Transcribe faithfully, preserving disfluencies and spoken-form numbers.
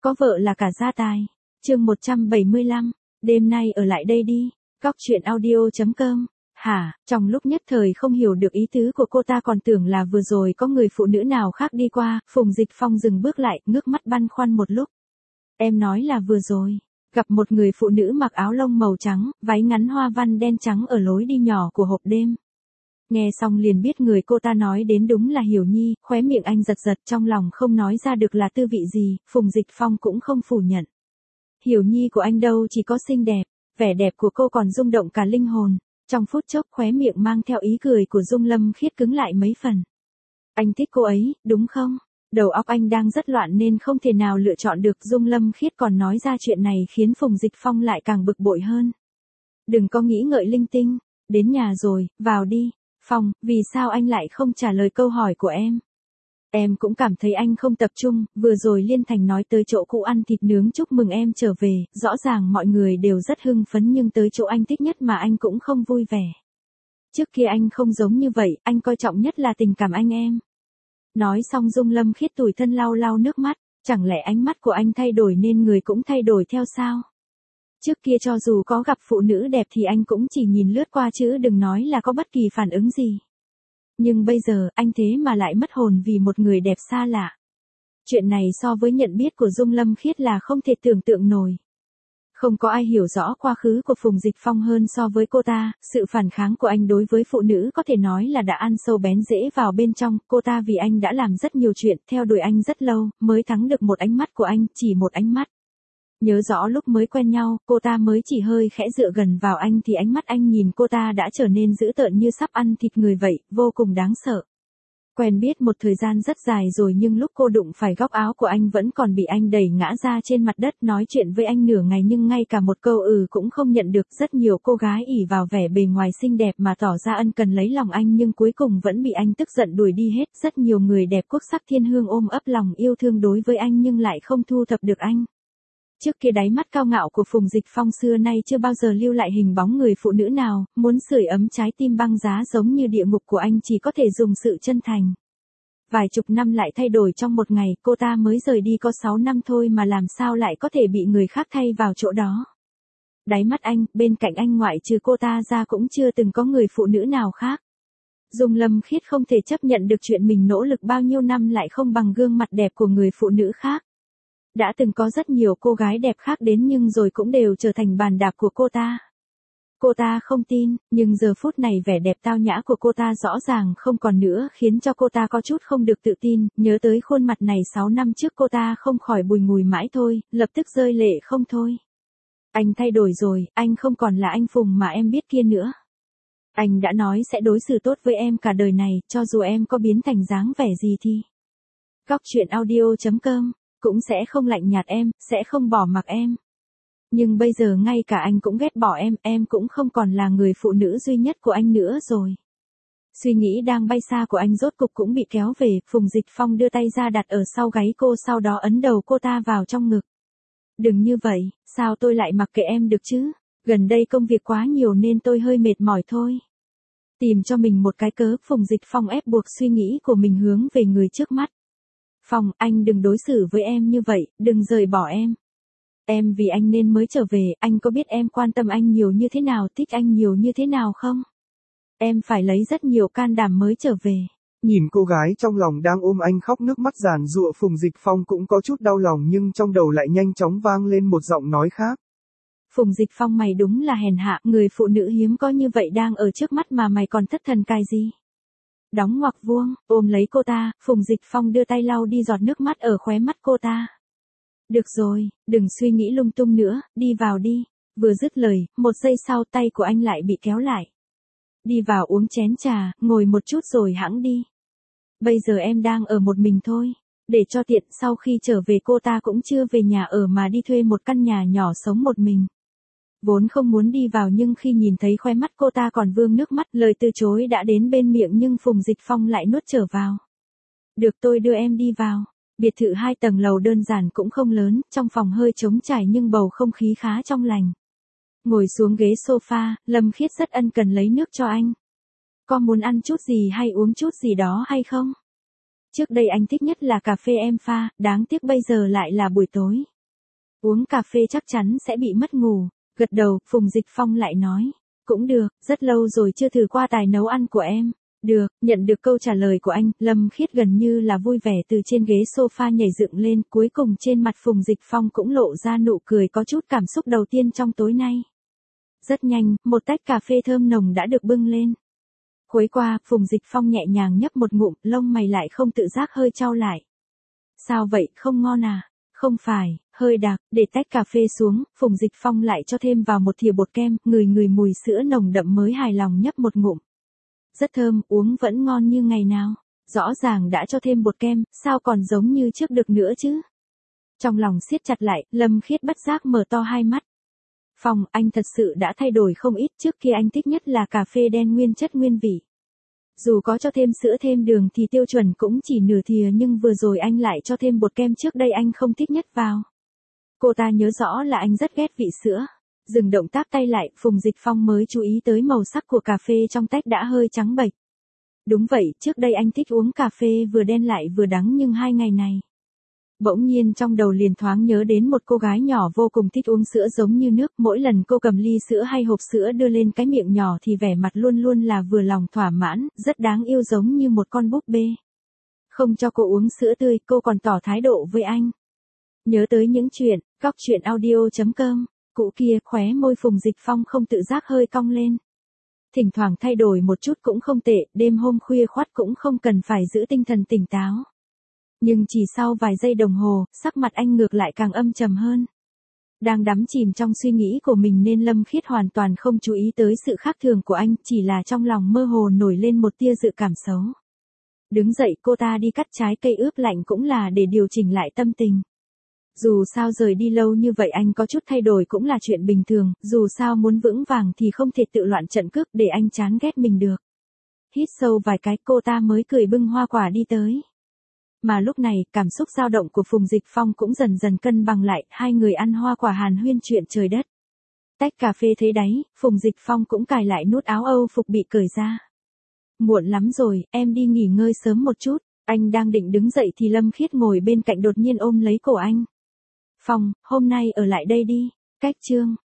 có vợ là cả gia tài. Chương một trăm bảy mươi lăm, đêm nay ở lại đây đi. Góc truyện audio chấm com. Hả, trong lúc nhất thời không hiểu được ý tứ của cô ta còn tưởng là vừa rồi có người phụ nữ nào khác đi qua, Phùng Dịch Phong dừng bước lại, ngước mắt băn khoăn một lúc. Em nói là vừa rồi, gặp một người phụ nữ mặc áo lông màu trắng, váy ngắn hoa văn đen trắng ở lối đi nhỏ của hộp đêm. Nghe xong liền biết người cô ta nói đến đúng là Hiểu Nhi, khóe miệng anh giật giật trong lòng không nói ra được là tư vị gì, Phùng Dịch Phong cũng không phủ nhận. Hiểu Nhi của anh đâu chỉ có xinh đẹp, vẻ đẹp của cô còn rung động cả linh hồn. Trong phút chốc khóe miệng mang theo ý cười của Dung Lâm Khiết cứng lại mấy phần. Anh thích cô ấy, đúng không? Đầu óc anh đang rất loạn nên không thể nào lựa chọn được. Dung Lâm Khiết còn nói ra chuyện này khiến Phùng Dịch Phong lại càng bực bội hơn. Đừng có nghĩ ngợi linh tinh, đến nhà rồi, vào đi. Phong, vì sao anh lại không trả lời câu hỏi của em? Em cũng cảm thấy anh không tập trung, vừa rồi Liên Thành nói tới chỗ cũ ăn thịt nướng chúc mừng em trở về, rõ ràng mọi người đều rất hưng phấn nhưng tới chỗ anh thích nhất mà anh cũng không vui vẻ. Trước kia anh không giống như vậy, anh coi trọng nhất là tình cảm anh em. Nói xong Dung Lâm Khiết tủi thân lau lau nước mắt, chẳng lẽ ánh mắt của anh thay đổi nên người cũng thay đổi theo sao? Trước kia cho dù có gặp phụ nữ đẹp thì anh cũng chỉ nhìn lướt qua chứ đừng nói là có bất kỳ phản ứng gì. Nhưng bây giờ, anh thế mà lại mất hồn vì một người đẹp xa lạ. Chuyện này so với nhận biết của Dung Lâm Khiết là không thể tưởng tượng nổi. Không có ai hiểu rõ quá khứ của Phùng Dịch Phong hơn so với cô ta, sự phản kháng của anh đối với phụ nữ có thể nói là đã ăn sâu bén rễ vào bên trong, cô ta vì anh đã làm rất nhiều chuyện, theo đuổi anh rất lâu, mới thắng được một ánh mắt của anh, chỉ một ánh mắt. Nhớ rõ lúc mới quen nhau, cô ta mới chỉ hơi khẽ dựa gần vào anh thì ánh mắt anh nhìn cô ta đã trở nên dữ tợn như sắp ăn thịt người vậy, vô cùng đáng sợ. Quen biết một thời gian rất dài rồi nhưng lúc cô đụng phải góc áo của anh vẫn còn bị anh đẩy ngã ra trên mặt đất, nói chuyện với anh nửa ngày nhưng ngay cả một câu ừ cũng không nhận được. Rất nhiều cô gái ỷ vào vẻ bề ngoài xinh đẹp mà tỏ ra ân cần lấy lòng anh nhưng cuối cùng vẫn bị anh tức giận đuổi đi hết. Rất nhiều người đẹp quốc sắc thiên hương ôm ấp lòng yêu thương đối với anh nhưng lại không thu thập được anh. Trước kia đáy mắt cao ngạo của Phùng Dịch Phong xưa nay chưa bao giờ lưu lại hình bóng người phụ nữ nào, muốn sưởi ấm trái tim băng giá giống như địa ngục của anh chỉ có thể dùng sự chân thành. Vài chục năm lại thay đổi trong một ngày, cô ta mới rời đi có sáu năm thôi mà làm sao lại có thể bị người khác thay vào chỗ đó. Đáy mắt anh, bên cạnh anh ngoại trừ cô ta ra cũng chưa từng có người phụ nữ nào khác. Dung Lâm Khiết không thể chấp nhận được chuyện mình nỗ lực bao nhiêu năm lại không bằng gương mặt đẹp của người phụ nữ khác. Đã từng có rất nhiều cô gái đẹp khác đến nhưng rồi cũng đều trở thành bàn đạp của cô ta. Cô ta không tin, nhưng giờ phút này vẻ đẹp tao nhã của cô ta rõ ràng không còn nữa khiến cho cô ta có chút không được tự tin, nhớ tới khuôn mặt này sáu năm trước cô ta không khỏi bùi ngùi mãi thôi, lập tức rơi lệ không thôi. Anh thay đổi rồi, anh không còn là anh Phùng mà em biết kia nữa. Anh đã nói sẽ đối xử tốt với em cả đời này, cho dù em có biến thành dáng vẻ gì thì. Góc truyện audio chấm com cũng sẽ không lạnh nhạt em, sẽ không bỏ mặc em. Nhưng bây giờ ngay cả anh cũng ghét bỏ em, em cũng không còn là người phụ nữ duy nhất của anh nữa rồi. Suy nghĩ đang bay xa của anh rốt cục cũng bị kéo về, Phùng Dịch Phong đưa tay ra đặt ở sau gáy cô sau đó ấn đầu cô ta vào trong ngực. Đừng như vậy, sao tôi lại mặc kệ em được chứ? Gần đây công việc quá nhiều nên tôi hơi mệt mỏi thôi. Tìm cho mình một cái cớ, Phùng Dịch Phong ép buộc suy nghĩ của mình hướng về người trước mắt. Phong, anh đừng đối xử với em như vậy, đừng rời bỏ em. Em vì anh nên mới trở về, anh có biết em quan tâm anh nhiều như thế nào, thích anh nhiều như thế nào không? Em phải lấy rất nhiều can đảm mới trở về. Nhìn cô gái trong lòng đang ôm anh khóc nước mắt giàn giụa, Phùng Dịch Phong cũng có chút đau lòng nhưng trong đầu lại nhanh chóng vang lên một giọng nói khác. Phùng Dịch Phong, mày đúng là hèn hạ, người phụ nữ hiếm có như vậy đang ở trước mắt mà mày còn thất thần cai gì? Đóng ngoặc vuông, ôm lấy cô ta, Phùng Dịch Phong đưa tay lau đi giọt nước mắt ở khóe mắt cô ta. Được rồi, đừng suy nghĩ lung tung nữa, đi vào đi. Vừa dứt lời, một giây sau tay của anh lại bị kéo lại. Đi vào uống chén trà, ngồi một chút rồi hẵng đi. Bây giờ em đang ở một mình thôi. Để cho tiện, sau khi trở về cô ta cũng chưa về nhà ở mà đi thuê một căn nhà nhỏ sống một mình. Vốn không muốn đi vào nhưng khi nhìn thấy khóe mắt cô ta còn vương nước mắt, lời từ chối đã đến bên miệng nhưng Phùng Dịch Phong lại nuốt trở vào. Được, tôi đưa em đi vào. Biệt thự hai tầng lầu đơn giản cũng không lớn, trong phòng hơi trống trải nhưng bầu không khí khá trong lành. Ngồi xuống ghế sofa, Lâm Khiết rất ân cần lấy nước cho anh. Có muốn ăn chút gì hay uống chút gì đó hay không? Trước đây anh thích nhất là cà phê em pha, đáng tiếc bây giờ lại là buổi tối. Uống cà phê chắc chắn sẽ bị mất ngủ. Gật đầu, Phùng Dịch Phong lại nói. Cũng được, rất lâu rồi chưa thử qua tài nấu ăn của em. Được, nhận được câu trả lời của anh, Lâm Khiết gần như là vui vẻ từ trên ghế sofa nhảy dựng lên, cuối cùng trên mặt Phùng Dịch Phong cũng lộ ra nụ cười có chút cảm xúc đầu tiên trong tối nay. Rất nhanh, một tách cà phê thơm nồng đã được bưng lên. Khuấy qua, Phùng Dịch Phong nhẹ nhàng nhấp một ngụm, lông mày lại không tự giác hơi chau lại. Sao vậy, không ngon à? Không phải, hơi đặc, để tách cà phê xuống, Phùng Dịch Phong lại cho thêm vào một thìa bột kem, người người mùi sữa nồng đậm mới hài lòng nhấp một ngụm. Rất thơm, uống vẫn ngon như ngày nào. Rõ ràng đã cho thêm bột kem, sao còn giống như trước được nữa chứ? Trong lòng siết chặt lại, Lâm Khiết bất giác mở to hai mắt. Phong, anh thật sự đã thay đổi không ít, trước kia anh thích nhất là cà phê đen nguyên chất nguyên vị. Dù có cho thêm sữa thêm đường thì tiêu chuẩn cũng chỉ nửa thìa, nhưng vừa rồi anh lại cho thêm bột kem, trước đây anh không thích nhất vào. Cô ta nhớ rõ là anh rất ghét vị sữa. Dừng động tác tay lại, Phùng Dịch Phong mới chú ý tới màu sắc của cà phê trong tách đã hơi trắng bệch. Đúng vậy, trước đây anh thích uống cà phê vừa đen lại vừa đắng, nhưng hai ngày này. Bỗng nhiên trong đầu liền thoáng nhớ đến một cô gái nhỏ vô cùng thích uống sữa giống như nước, mỗi lần cô cầm ly sữa hay hộp sữa đưa lên cái miệng nhỏ thì vẻ mặt luôn luôn là vừa lòng thỏa mãn, rất đáng yêu giống như một con búp bê. Không cho cô uống sữa tươi, cô còn tỏ thái độ với anh. Nhớ tới những chuyện, góc chuyện audio chấm com. Cụ kia, khóe môi Phùng Dịch Phong không tự giác hơi cong lên. Thỉnh thoảng thay đổi một chút cũng không tệ, đêm hôm khuya khoắt cũng không cần phải giữ tinh thần tỉnh táo. Nhưng chỉ sau vài giây đồng hồ, sắc mặt anh ngược lại càng âm trầm hơn. Đang đắm chìm trong suy nghĩ của mình nên Lâm Khiết hoàn toàn không chú ý tới sự khác thường của anh, chỉ là trong lòng mơ hồ nổi lên một tia dự cảm xấu. Đứng dậy, cô ta đi cắt trái cây ướp lạnh cũng là để điều chỉnh lại tâm tình. Dù sao rời đi lâu như vậy anh có chút thay đổi cũng là chuyện bình thường, dù sao muốn vững vàng thì không thể tự loạn trận cước để anh chán ghét mình được. Hít sâu vài cái, cô ta mới cười bưng hoa quả đi tới. Mà lúc này, cảm xúc dao động của Phùng Dịch Phong cũng dần dần cân bằng lại, hai người ăn hoa quả hàn huyên chuyện trời đất. Tách cà phê thấy đáy, Phùng Dịch Phong cũng cài lại nút áo Âu phục bị cởi ra. Muộn lắm rồi, em đi nghỉ ngơi sớm một chút. Anh đang định đứng dậy thì Lâm Khiết ngồi bên cạnh đột nhiên ôm lấy cổ anh. Phong, hôm nay ở lại đây đi. Cách chương.